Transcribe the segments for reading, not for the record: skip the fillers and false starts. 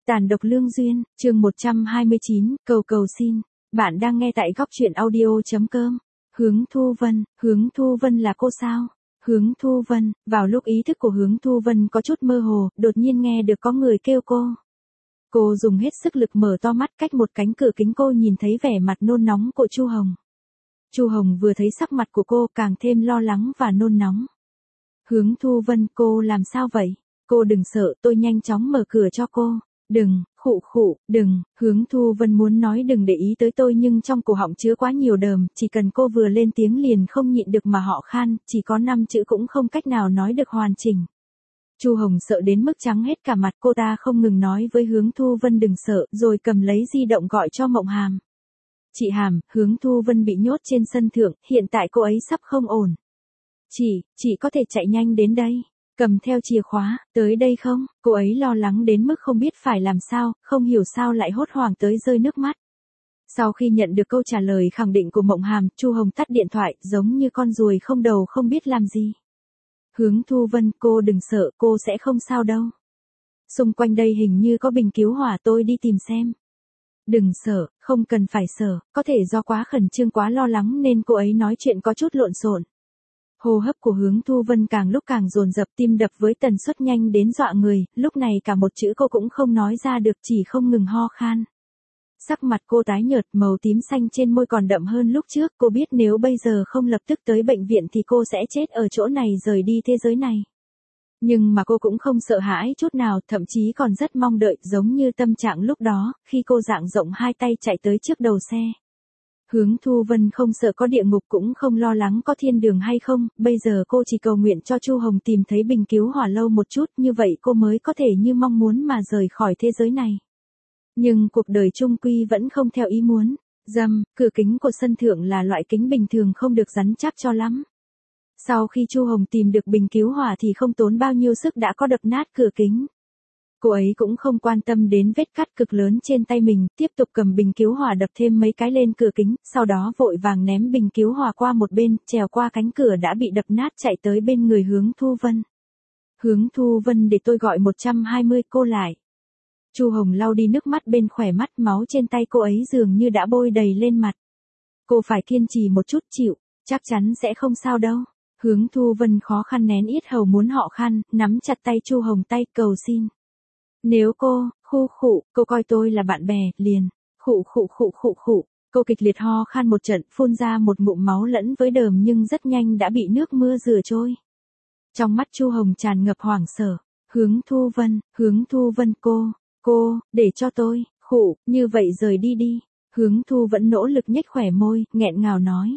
Tàn độc lương duyên, chương 129, cầu cầu xin. Bạn đang nghe tại góc truyện audio.com. Hướng Thu Vân là cô sao? Hướng Thu Vân, vào lúc ý thức của Hướng Thu Vân có chút mơ hồ, đột nhiên nghe được có người kêu cô. Cô dùng hết sức lực mở to mắt, cách một cánh cửa kính cô nhìn thấy vẻ mặt nôn nóng của Chu Hồng. Chu Hồng vừa thấy sắc mặt của cô càng thêm lo lắng và nôn nóng. Hướng Thu Vân, cô làm sao vậy? Cô đừng sợ, tôi nhanh chóng mở cửa cho cô. Đừng, đừng, Hướng Thu Vân muốn nói đừng để ý tới tôi nhưng trong cổ họng chứa quá nhiều đờm, chỉ cần cô vừa lên tiếng liền không nhịn được mà họ khan, chỉ có 5 chữ cũng không cách nào nói được hoàn chỉnh. Chu Hồng sợ đến mức trắng hết cả mặt, cô ta không ngừng nói với Hướng Thu Vân đừng sợ, rồi cầm lấy di động gọi cho Mộng Hàm. Chị Hàm, Hướng Thu Vân bị nhốt trên sân thượng, hiện tại cô ấy sắp không ổn. Chị có thể chạy nhanh đến đây. Cầm theo chìa khóa, tới đây không? Cô ấy lo lắng đến mức không biết phải làm sao, không hiểu sao lại hốt hoảng tới rơi nước mắt. Sau khi nhận được câu trả lời khẳng định của Mộng Hàm, Chu Hồng tắt điện thoại, giống như con ruồi không đầu không biết làm gì. Hướng Thu Vân, cô đừng sợ, cô sẽ không sao đâu. Xung quanh đây hình như có bình cứu hỏa, tôi đi tìm xem. Đừng sợ, không cần phải sợ, có thể do quá khẩn trương quá lo lắng nên cô ấy nói chuyện có chút lộn xộn. Hô hấp của Hướng Thu Vân càng lúc càng dồn dập, tim đập với tần suất nhanh đến dọa người, lúc này cả một chữ cô cũng không nói ra được, chỉ không ngừng ho khan. Sắc mặt cô tái nhợt, màu tím xanh trên môi còn đậm hơn lúc trước, cô biết nếu bây giờ không lập tức tới bệnh viện thì cô sẽ chết ở chỗ này rời đi thế giới này. Nhưng mà cô cũng không sợ hãi chút nào, thậm chí còn rất mong đợi, giống như tâm trạng lúc đó, khi cô dang rộng hai tay chạy tới trước đầu xe. Hướng Thu Vân không sợ có địa ngục cũng không lo lắng có thiên đường hay không, bây giờ cô chỉ cầu nguyện cho Chu Hồng tìm thấy bình cứu hỏa lâu một chút, như vậy cô mới có thể như mong muốn mà rời khỏi thế giới này. Nhưng cuộc đời chung quy vẫn không theo ý muốn. Cửa kính của sân thượng là loại kính bình thường không được rắn chắc cho lắm. Sau khi Chu Hồng tìm được bình cứu hỏa thì không tốn bao nhiêu sức đã có đập nát cửa kính. Cô ấy cũng không quan tâm đến vết cắt cực lớn trên tay mình, tiếp tục cầm bình cứu hỏa đập thêm mấy cái lên cửa kính, sau đó vội vàng ném bình cứu hỏa qua một bên, trèo qua cánh cửa đã bị đập nát chạy tới bên người Hướng Thu Vân. Hướng Thu Vân, để tôi gọi 120 cô lại. Chu Hồng lau đi nước mắt bên khóe mắt, máu trên tay cô ấy dường như đã bôi đầy lên mặt. Cô phải kiên trì một chút, chịu, chắc chắn sẽ không sao đâu. Hướng Thu Vân khó khăn nén yết hầu muốn họ khan, nắm chặt tay Chu Hồng, tay cầu xin. Nếu cô coi tôi là bạn bè, liền, cô kịch liệt ho khan một trận, phun ra một ngụm máu lẫn với đờm nhưng rất nhanh đã bị nước mưa rửa trôi. Trong mắt Chu Hồng tràn ngập hoảng sợ. Hướng Thu Vân, cô, để cho tôi, như vậy rời đi đi. Hướng Thu vẫn nỗ lực nhếch khỏe môi, nghẹn ngào nói.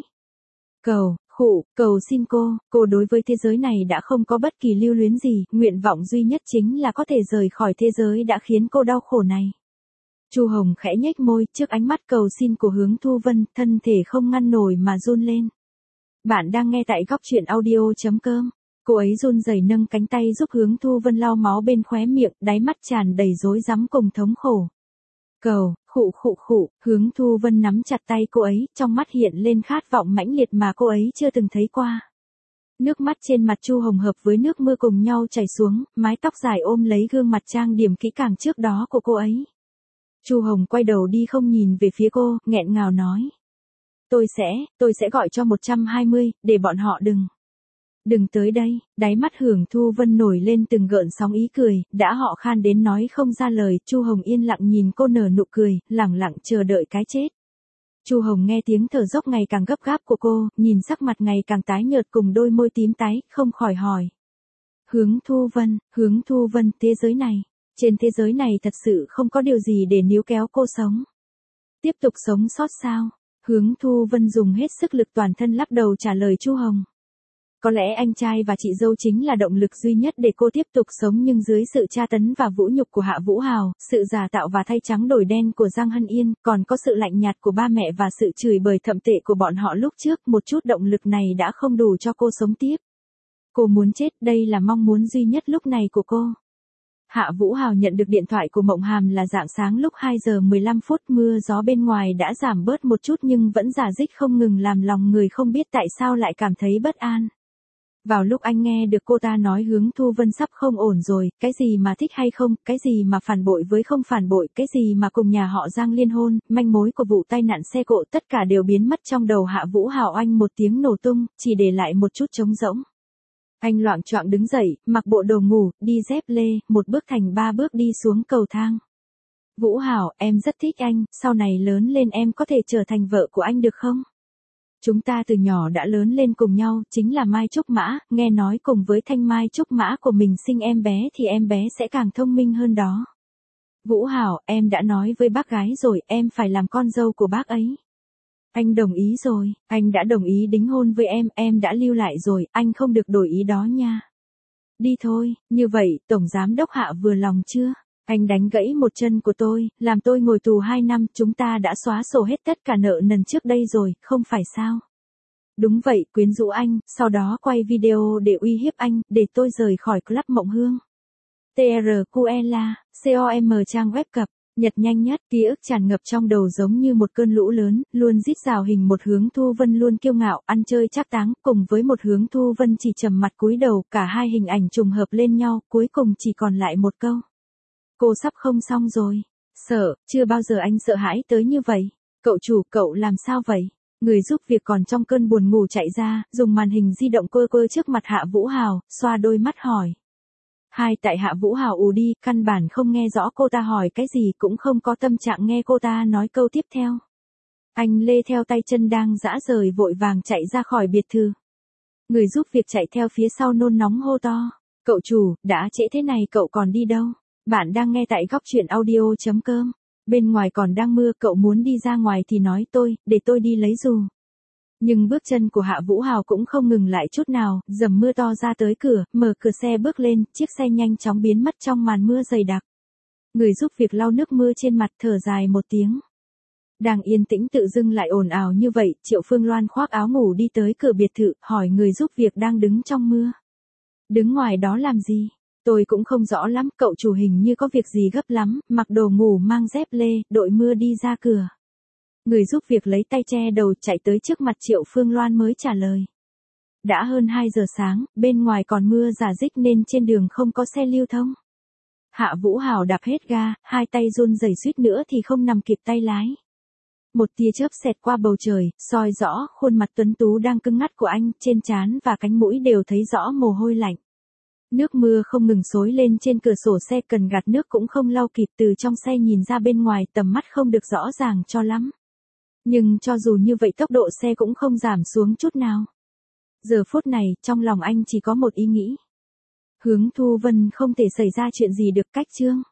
Cầu xin cô đối với thế giới này đã không có bất kỳ lưu luyến gì, nguyện vọng duy nhất chính là có thể rời khỏi thế giới đã khiến cô đau khổ này. Chu Hồng khẽ nhếch môi, trước ánh mắt cầu xin của Hướng Thu Vân, thân thể không ngăn nổi mà run lên. Bạn đang nghe tại góc truyện audio.com. Cô ấy run rẩy nâng cánh tay giúp Hướng Thu Vân lau máu bên khóe miệng, đáy mắt tràn đầy rối rắm cùng thống khổ. Hướng Thu Vân nắm chặt tay cô ấy, trong mắt hiện lên khát vọng mãnh liệt mà cô ấy chưa từng thấy qua. Nước mắt trên mặt Chu Hồng hợp với nước mưa cùng nhau chảy xuống, mái tóc dài ôm lấy gương mặt trang điểm kỹ càng trước đó của cô ấy. Chu Hồng quay đầu đi không nhìn về phía cô, nghẹn ngào nói. Tôi sẽ gọi cho 120, để bọn họ đừng tới đây. Đáy mắt Hướng Thu Vân nổi lên từng gợn sóng ý cười, đã họ khan đến nói không ra lời. Chu Hồng yên lặng nhìn cô nở nụ cười, lẳng lặng chờ đợi cái chết. Chu Hồng nghe tiếng thở dốc ngày càng gấp gáp của cô, nhìn sắc mặt ngày càng tái nhợt cùng đôi môi tím tái, không khỏi hỏi. Hướng Thu Vân, trên thế giới này thật sự không có điều gì để níu kéo cô sống. Tiếp tục sống sót sao? Hướng Thu Vân dùng hết sức lực toàn thân lắc đầu trả lời Chu Hồng. Có lẽ anh trai và chị dâu chính là động lực duy nhất để cô tiếp tục sống, nhưng dưới sự tra tấn và vũ nhục của Hạ Vũ Hào, sự giả tạo và thay trắng đổi đen của Giang Hân Yên, còn có sự lạnh nhạt của ba mẹ và sự chửi bới thậm tệ của bọn họ lúc trước, một chút động lực này đã không đủ cho cô sống tiếp. Cô muốn chết, đây là mong muốn duy nhất lúc này của cô. Hạ Vũ Hào nhận được điện thoại của Mộng Hàm là rạng sáng lúc 2 giờ 15 phút, mưa gió bên ngoài đã giảm bớt một chút nhưng vẫn rả rích không ngừng làm lòng người không biết tại sao lại cảm thấy bất an. Vào lúc anh nghe được cô ta nói Hướng Thu Vân sắp không ổn rồi, cái gì mà thích hay không, cái gì mà phản bội với không phản bội, cái gì mà cùng nhà họ Giang liên hôn, manh mối của vụ tai nạn xe cộ tất cả đều biến mất trong đầu Hạ Vũ Hào. Anh một tiếng nổ tung, chỉ để lại một chút trống rỗng. Anh loạng choạng đứng dậy, mặc bộ đồ ngủ, đi dép lê, một bước thành 3 bước đi xuống cầu thang. Vũ Hào, em rất thích anh, sau này lớn lên em có thể trở thành vợ của anh được không? Chúng ta từ nhỏ đã lớn lên cùng nhau, chính là Mai Trúc Mã, nghe nói cùng với Thanh Mai Trúc Mã của mình sinh em bé thì em bé sẽ càng thông minh hơn đó. Vũ Hào, em đã nói với bác gái rồi, em phải làm con dâu của bác ấy. Anh đồng ý rồi, anh đã đồng ý đính hôn với em đã lưu lại rồi, anh không được đổi ý đó nha. Đi thôi, như vậy, Tổng Giám Đốc Hạ vừa lòng chưa? Anh đánh gãy một chân của tôi, làm tôi ngồi tù 2 năm, chúng ta đã xóa sổ hết tất cả nợ nần trước đây rồi, không phải sao? Đúng vậy, quyến rũ anh, sau đó quay video để uy hiếp anh, để tôi rời khỏi Club Mộng Hương. TRQLA, COM trang web cập, nhật nhanh nhất, ký ức tràn ngập trong đầu giống như một cơn lũ lớn, luôn rít rào hình một Hướng Thu Vân luôn kiêu ngạo, ăn chơi trác táng, cùng với một Hướng Thu Vân chỉ trầm mặt cúi đầu, cả hai hình ảnh trùng hợp lên nhau, cuối cùng chỉ còn lại một câu. Cô sắp không xong rồi. Sợ, chưa bao giờ anh sợ hãi tới như vậy. Cậu chủ, cậu làm sao vậy? Người giúp việc còn trong cơn buồn ngủ chạy ra, dùng màn hình di động quơ quơ trước mặt Hạ Vũ Hào, xoa đôi mắt hỏi. Tại Hạ Vũ Hào ù đi, căn bản không nghe rõ cô ta hỏi cái gì, cũng không có tâm trạng nghe cô ta nói câu tiếp theo. Anh lê theo tay chân đang rã rời vội vàng chạy ra khỏi biệt thự. Người giúp việc chạy theo phía sau nôn nóng hô to. Cậu chủ, đã trễ thế này cậu còn đi đâu? Bạn đang nghe tại góc truyện audio.com. Bên ngoài còn đang mưa, cậu muốn đi ra ngoài thì nói tôi, để tôi đi lấy dù. Nhưng bước chân của Hạ Vũ Hào cũng không ngừng lại chút nào, dầm mưa to ra tới cửa, mở cửa xe bước lên, chiếc xe nhanh chóng biến mất trong màn mưa dày đặc. Người giúp việc lau nước mưa trên mặt thở dài một tiếng. Đang yên tĩnh tự dưng lại ồn ào như vậy, Triệu Phương Loan khoác áo ngủ đi tới cửa biệt thự, hỏi người giúp việc đang đứng trong mưa. Đứng ngoài đó làm gì? Tôi cũng không rõ lắm, cậu chủ hình như có việc gì gấp lắm, mặc đồ ngủ mang dép lê, đội mưa đi ra cửa. Người giúp việc lấy tay che đầu chạy tới trước mặt Triệu Phương Loan mới trả lời. Đã hơn 2 giờ sáng, bên ngoài còn mưa rả rích nên trên đường không có xe lưu thông. Hạ Vũ Hào đạp hết ga, hai tay run rẩy suýt nữa thì không nằm kịp tay lái. Một tia chớp xẹt qua bầu trời, soi rõ khuôn mặt tuấn tú đang cứng ngắt của anh, trên trán và cánh mũi đều thấy rõ mồ hôi lạnh. Nước mưa không ngừng xối lên trên cửa sổ xe, cần gạt nước cũng không lau kịp, từ trong xe nhìn ra bên ngoài tầm mắt không được rõ ràng cho lắm. Nhưng cho dù như vậy tốc độ xe cũng không giảm xuống chút nào. Giờ phút này, trong lòng anh chỉ có một ý nghĩ. Hướng Thu Vân không thể xảy ra chuyện gì được cách chương.